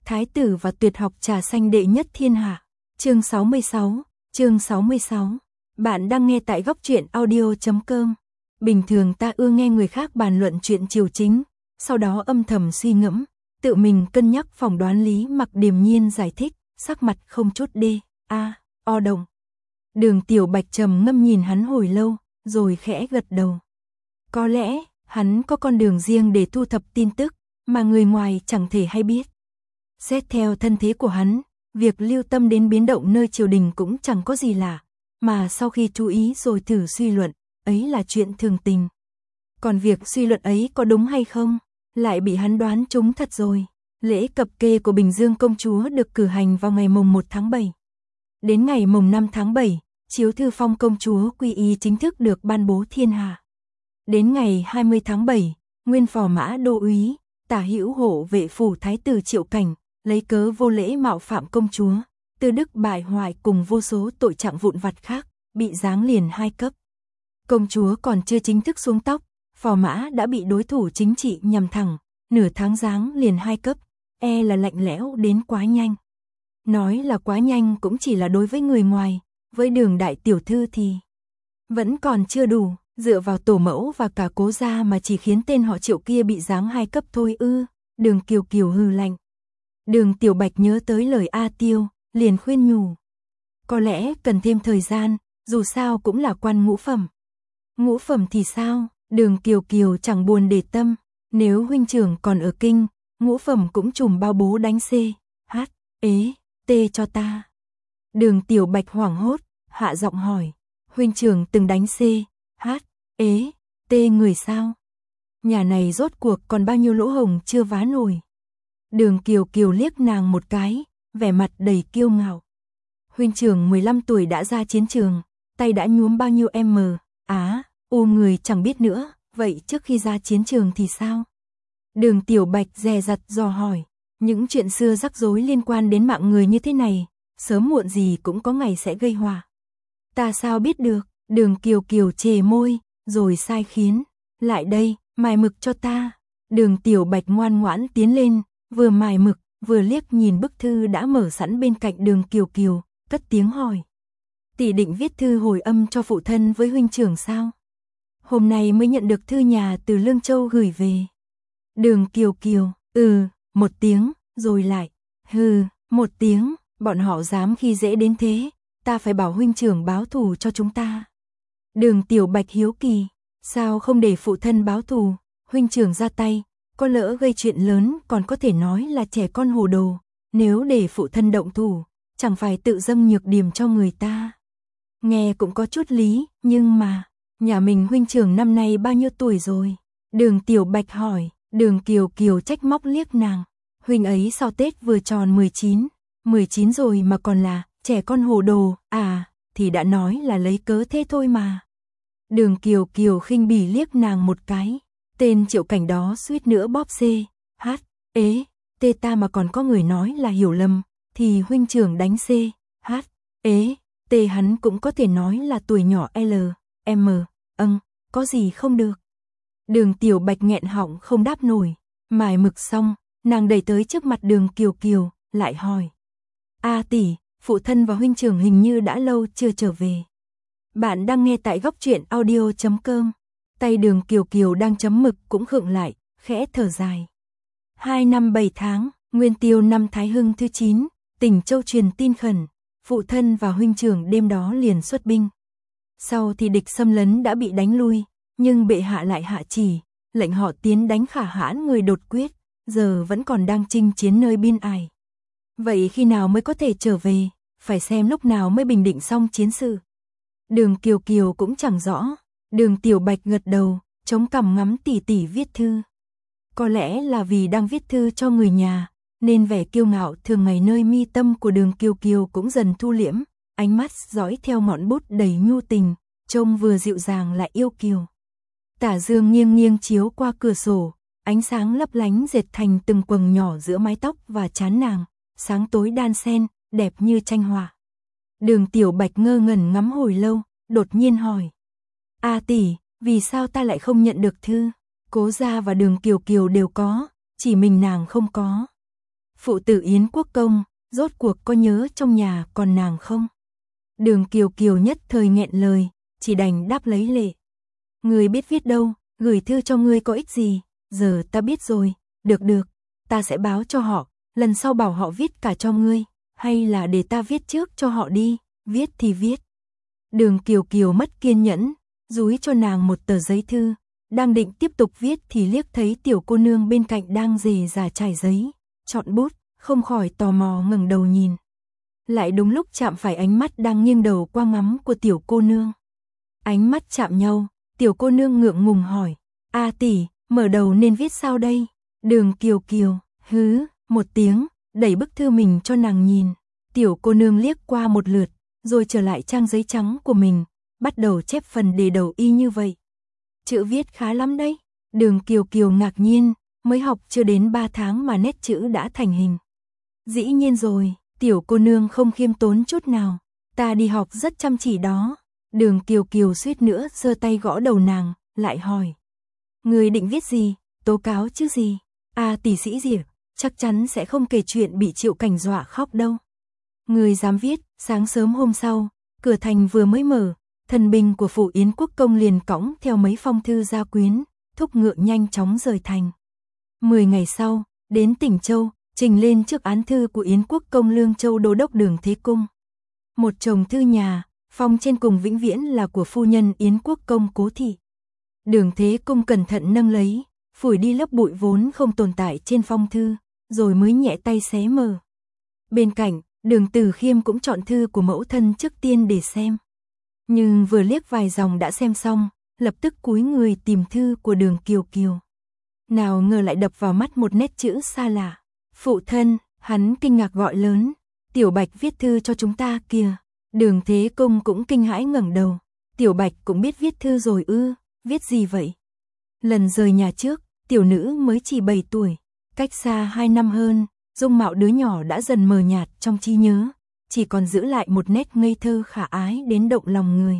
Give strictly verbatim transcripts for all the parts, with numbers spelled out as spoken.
Thái tử và tuyệt học trà xanh đệ nhất thiên hạ. Chương sáu mươi sáu, chương sáu mươi sáu. Bạn đang nghe tại góc truyện audio chấm com. Bình thường ta ưa nghe người khác bàn luận chuyện triều chính, sau đó âm thầm suy ngẫm, tự mình cân nhắc phỏng đoán. Lý Mặc điềm nhiên giải thích, sắc mặt không chút đê, a, o động. Đường Tiểu Bạch trầm ngâm nhìn hắn hồi lâu, rồi khẽ gật đầu. Có lẽ, hắn có con đường riêng để thu thập tin tức, mà người ngoài chẳng thể hay biết. Xét theo thân thế của hắn, việc lưu tâm đến biến động nơi triều đình cũng chẳng có gì lạ, mà sau khi chú ý rồi thử suy luận, ấy là chuyện thường tình. Còn việc suy luận ấy có đúng hay không, lại bị hắn đoán trúng thật rồi. Lễ cập kê của Bình Dương công chúa được cử hành vào ngày mùng một tháng bảy. Đến ngày mùng năm tháng bảy, chiếu thư phong công chúa quy y chính thức được ban bố thiên hạ. Đến ngày hai mươi tháng bảy, nguyên phò mã đô úy, tả hữu hộ vệ phủ thái tử Triệu Cảnh, lấy cớ vô lễ mạo phạm công chúa, tư đức bại hoại cùng vô số tội trạng vụn vặt khác, bị giáng liền hai cấp. Công chúa còn chưa chính thức xuống tóc, phò mã đã bị đối thủ chính trị nhằm thẳng, nửa tháng giáng liền hai cấp, e là lạnh lẽo đến quá nhanh. Nói là quá nhanh cũng chỉ là đối với người ngoài, với Đường đại tiểu thư thì vẫn còn chưa đủ, dựa vào tổ mẫu và cả cố gia mà chỉ khiến tên họ Triệu kia bị giáng hai cấp thôi ư. Đường Kiều Kiều hừ lạnh. Đường Tiểu Bạch nhớ tới lời A Tiêu, liền khuyên nhủ. Có lẽ cần thêm thời gian, dù sao cũng là quan ngũ phẩm. Ngũ phẩm thì sao? Đường Kiều Kiều chẳng buồn để tâm, nếu huynh trưởng còn ở kinh, ngũ phẩm cũng trùm bao bố đánh C, H, ế, T cho ta. Đường Tiểu Bạch hoảng hốt, hạ giọng hỏi, huynh trưởng từng đánh C, H, ế, T người sao? Nhà này rốt cuộc còn bao nhiêu lỗ hổng chưa vá nổi. Đường Kiều Kiều liếc nàng một cái, vẻ mặt đầy kiêu ngạo. Huynh trưởng mười lăm tuổi đã ra chiến trường, tay đã nhuốm bao nhiêu M, á, u người chẳng biết nữa, vậy trước khi ra chiến trường thì sao? Đường Tiểu Bạch dè dặt dò hỏi, những chuyện xưa rắc rối liên quan đến mạng người như thế này, sớm muộn gì cũng có ngày sẽ gây họa. Ta sao biết được? Đường Kiều Kiều chề môi, rồi sai khiến, lại đây, mài mực cho ta. Đường Tiểu Bạch ngoan ngoãn tiến lên, vừa mài mực, vừa liếc nhìn bức thư đã mở sẵn bên cạnh Đường Kiều Kiều, cất tiếng hỏi. Tỷ định viết thư hồi âm cho phụ thân với huynh trưởng sao? Hôm nay mới nhận được thư nhà từ Lương Châu gửi về. Đường Kiều Kiều, ừ, một tiếng, rồi lại, hừ, một tiếng, bọn họ dám khi dễ đến thế, ta phải bảo huynh trưởng báo thù cho chúng ta. Đường Tiểu Bạch hiếu kỳ, sao không để phụ thân báo thù, huynh trưởng ra tay, có lỡ gây chuyện lớn còn có thể nói là trẻ con hồ đồ, nếu để phụ thân động thủ, chẳng phải tự dâng nhược điểm cho người ta. Nghe cũng có chút lý, nhưng mà, nhà mình huynh trưởng năm nay bao nhiêu tuổi rồi? Đường Tiểu Bạch hỏi. Đường Kiều Kiều trách móc liếc nàng, huynh ấy sau Tết vừa tròn mười chín, mười chín rồi mà còn là trẻ con hồ đồ, à, thì đã nói là lấy cớ thế thôi mà. Đường Kiều Kiều khinh bỉ liếc nàng một cái, tên Triệu Cảnh đó suýt nữa bóp C, H, ế, T ta mà còn có người nói là hiểu lầm, thì huynh trưởng đánh C, H, ế, T hắn cũng có thể nói là tuổi nhỏ L, M, âng, có gì không được. Đường Tiểu Bạch nghẹn họng không đáp nổi, mài mực xong, nàng đẩy tới trước mặt Đường Kiều Kiều, lại hỏi. A tỷ, phụ thân và huynh trưởng hình như đã lâu chưa trở về. Bạn đang nghe tại góc truyện audio chấm com. Tay Đường Kiều Kiều đang chấm mực cũng khựng lại, khẽ thở dài. Hai năm bảy tháng, Nguyên Tiêu năm Thái Hưng thứ chín, Tỉnh Châu truyền tin khẩn, phụ thân và huynh trưởng đêm đó liền xuất binh. Sau thì địch xâm lấn đã bị đánh lui. Nhưng bệ hạ lại hạ chỉ, lệnh họ tiến đánh khả hãn người đột quyết, giờ vẫn còn đang chinh chiến nơi biên ải. Vậy khi nào mới có thể trở về, phải xem lúc nào mới bình định xong chiến sự. Đường Kiều Kiều cũng chẳng rõ, Đường Tiểu Bạch gật đầu, chống cằm ngắm tỉ tỉ viết thư. Có lẽ là vì đang viết thư cho người nhà, nên vẻ kiêu ngạo thường ngày nơi mi tâm của Đường Kiều Kiều cũng dần thu liễm, ánh mắt dõi theo ngọn bút đầy nhu tình, trông vừa dịu dàng lại yêu kiều. Tả dương nghiêng nghiêng chiếu qua cửa sổ, ánh sáng lấp lánh dệt thành từng quầng nhỏ giữa mái tóc và trán nàng, sáng tối đan xen, đẹp như tranh họa. Đường Tiểu Bạch ngơ ngẩn ngắm hồi lâu, đột nhiên hỏi. A tỷ, vì sao ta lại không nhận được thư? Cố gia và Đường Kiều Kiều đều có, chỉ mình nàng không có. phụ tử Yến Quốc Công, rốt cuộc có nhớ trong nhà còn nàng không? Đường Kiều Kiều nhất thời nghẹn lời, chỉ đành đáp lấy lệ. Ngươi biết viết đâu, gửi thư cho ngươi có ích gì, giờ ta biết rồi, được được, ta sẽ báo cho họ, lần sau bảo họ viết cả cho ngươi, hay là để ta viết trước cho họ đi, viết thì viết. Đường Kiều Kiều mất kiên nhẫn, dúi cho nàng một tờ giấy thư, đang định tiếp tục viết thì liếc thấy tiểu cô nương bên cạnh đang rề rà trải giấy, chọn bút, không khỏi tò mò ngẩng đầu nhìn. Lại đúng lúc chạm phải ánh mắt đang nghiêng đầu qua ngắm của tiểu cô nương. Ánh mắt chạm nhau, tiểu cô nương ngượng ngùng hỏi, a tỷ, mở đầu nên viết sao đây? Đường Kiều Kiều, hứ, một tiếng, đẩy bức thư mình cho nàng nhìn. Tiểu cô nương liếc qua một lượt, rồi trở lại trang giấy trắng của mình, bắt đầu chép phần đề đầu y như vậy. Chữ viết khá lắm đấy. Đường Kiều Kiều ngạc nhiên, mới học chưa đến ba tháng mà nét chữ đã thành hình. Dĩ nhiên rồi, tiểu cô nương không khiêm tốn chút nào, ta đi học rất chăm chỉ đó. Đường Kiều Kiều suýt nữa giơ tay gõ đầu nàng, lại hỏi. Người định viết gì, tố cáo chứ gì? À tỷ sĩ Diệp, chắc chắn sẽ không kể chuyện bị Triệu Cảnh dọa khóc đâu. Người dám viết, sáng sớm hôm sau, cửa thành vừa mới mở, thần binh của phủ Yến Quốc Công liền cõng theo mấy phong thư gia quyến, thúc ngựa nhanh chóng rời thành. Mười ngày sau, đến tỉnh Châu, trình lên trước án thư của Yến Quốc Công Lương Châu Đô đốc Đường Thế Cung. Một chồng thư nhà, phong trên cùng vĩnh viễn là của phu nhân Yến Quốc Công Cố Thị. Đường Thế Cung cẩn thận nâng lấy, phủi đi lớp bụi vốn không tồn tại trên phong thư, rồi mới nhẹ tay xé mở. Bên cạnh, Đường Tử Khiêm cũng chọn thư của mẫu thân trước tiên để xem. Nhưng vừa liếc vài dòng đã xem xong, lập tức cúi người tìm thư của Đường Kiều Kiều. Nào ngờ lại đập vào mắt một nét chữ xa lạ. Phụ thân, hắn kinh ngạc gọi lớn, Tiểu Bạch viết thư cho chúng ta kìa. Đường Thế Cung cũng kinh hãi ngẩng đầu. Tiểu Bạch cũng biết viết thư rồi ư, viết gì vậy? Lần rời nhà trước, tiểu nữ mới chỉ bảy tuổi, cách xa hai năm hơn, dung mạo đứa nhỏ đã dần mờ nhạt trong trí nhớ, chỉ còn giữ lại một nét ngây thơ khả ái đến động lòng người.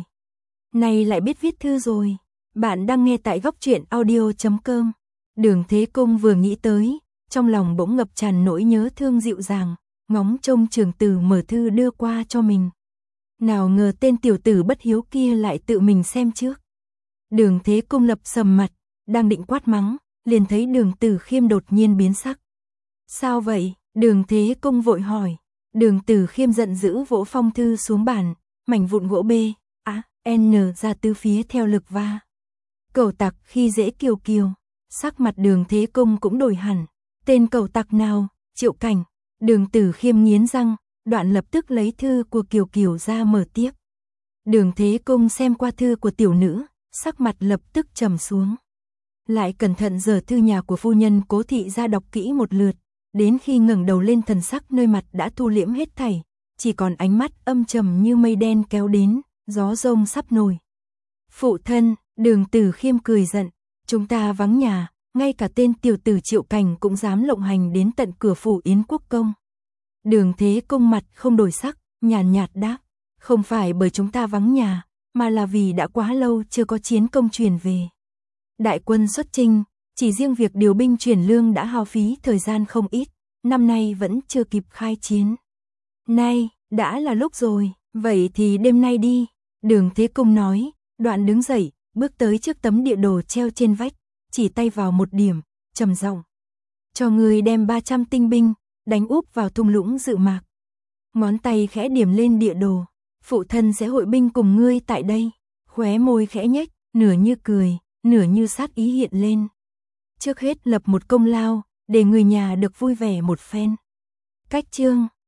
Này lại biết viết thư rồi, bạn đang nghe tại góc truyện audio chấm com. Đường Thế Cung vừa nghĩ tới, trong lòng bỗng ngập tràn nỗi nhớ thương dịu dàng, ngóng trông Trường Tử mở thư đưa qua cho mình. Nào ngờ tên tiểu tử bất hiếu kia lại tự mình xem trước. Đường Thế Cung lập sầm mặt, đang định quát mắng, liền thấy Đường Tử Khiêm đột nhiên biến sắc. Sao vậy? Đường Thế Cung vội hỏi. Đường Tử Khiêm giận dữ vỗ phong thư xuống bàn, mảnh vụn gỗ B, A, N ra tứ phía theo lực va. Cẩu tặc khi dễ Kiều Kiều, sắc mặt Đường Thế Cung cũng đổi hẳn. Tên cẩu tặc nào? Triệu Cảnh. Đường Tử Khiêm nghiến răng, đoạn lập tức lấy thư của Kiều Kiều ra mở tiếp. Đường Thế Cung xem qua thư của tiểu nữ, sắc mặt lập tức trầm xuống. Lại cẩn thận giở thư nhà của phu nhân Cố Thị ra đọc kỹ một lượt, đến khi ngẩng đầu lên thần sắc nơi mặt đã thu liễm hết thảy, chỉ còn ánh mắt âm trầm như mây đen kéo đến, gió rông sắp nổi. Phụ thân, Đường Tử Khiêm cười giận, chúng ta vắng nhà, ngay cả tên tiểu tử Triệu Cảnh cũng dám lộng hành đến tận cửa phủ Yến Quốc Công. Đường Thế Cung mặt không đổi sắc, nhàn nhạt đáp, không phải bởi chúng ta vắng nhà, mà là vì đã quá lâu chưa có chiến công truyền về. Đại quân xuất chinh, chỉ riêng việc điều binh chuyển lương đã hao phí thời gian không ít, năm nay vẫn chưa kịp khai chiến. Nay, đã là lúc rồi, vậy thì đêm nay đi, Đường Thế Cung nói, đoạn đứng dậy, bước tới trước tấm địa đồ treo trên vách, chỉ tay vào một điểm, trầm giọng. Cho người đem ba trăm tinh binh, đánh úp vào thung lũng Dự Mạc. Ngón tay khẽ điểm lên địa đồ, phụ thân sẽ hội binh cùng ngươi tại đây, khóe môi khẽ nhếch, nửa như cười, nửa như sát ý hiện lên. Trước hết lập một công lao, để người nhà được vui vẻ một phen. Cách chương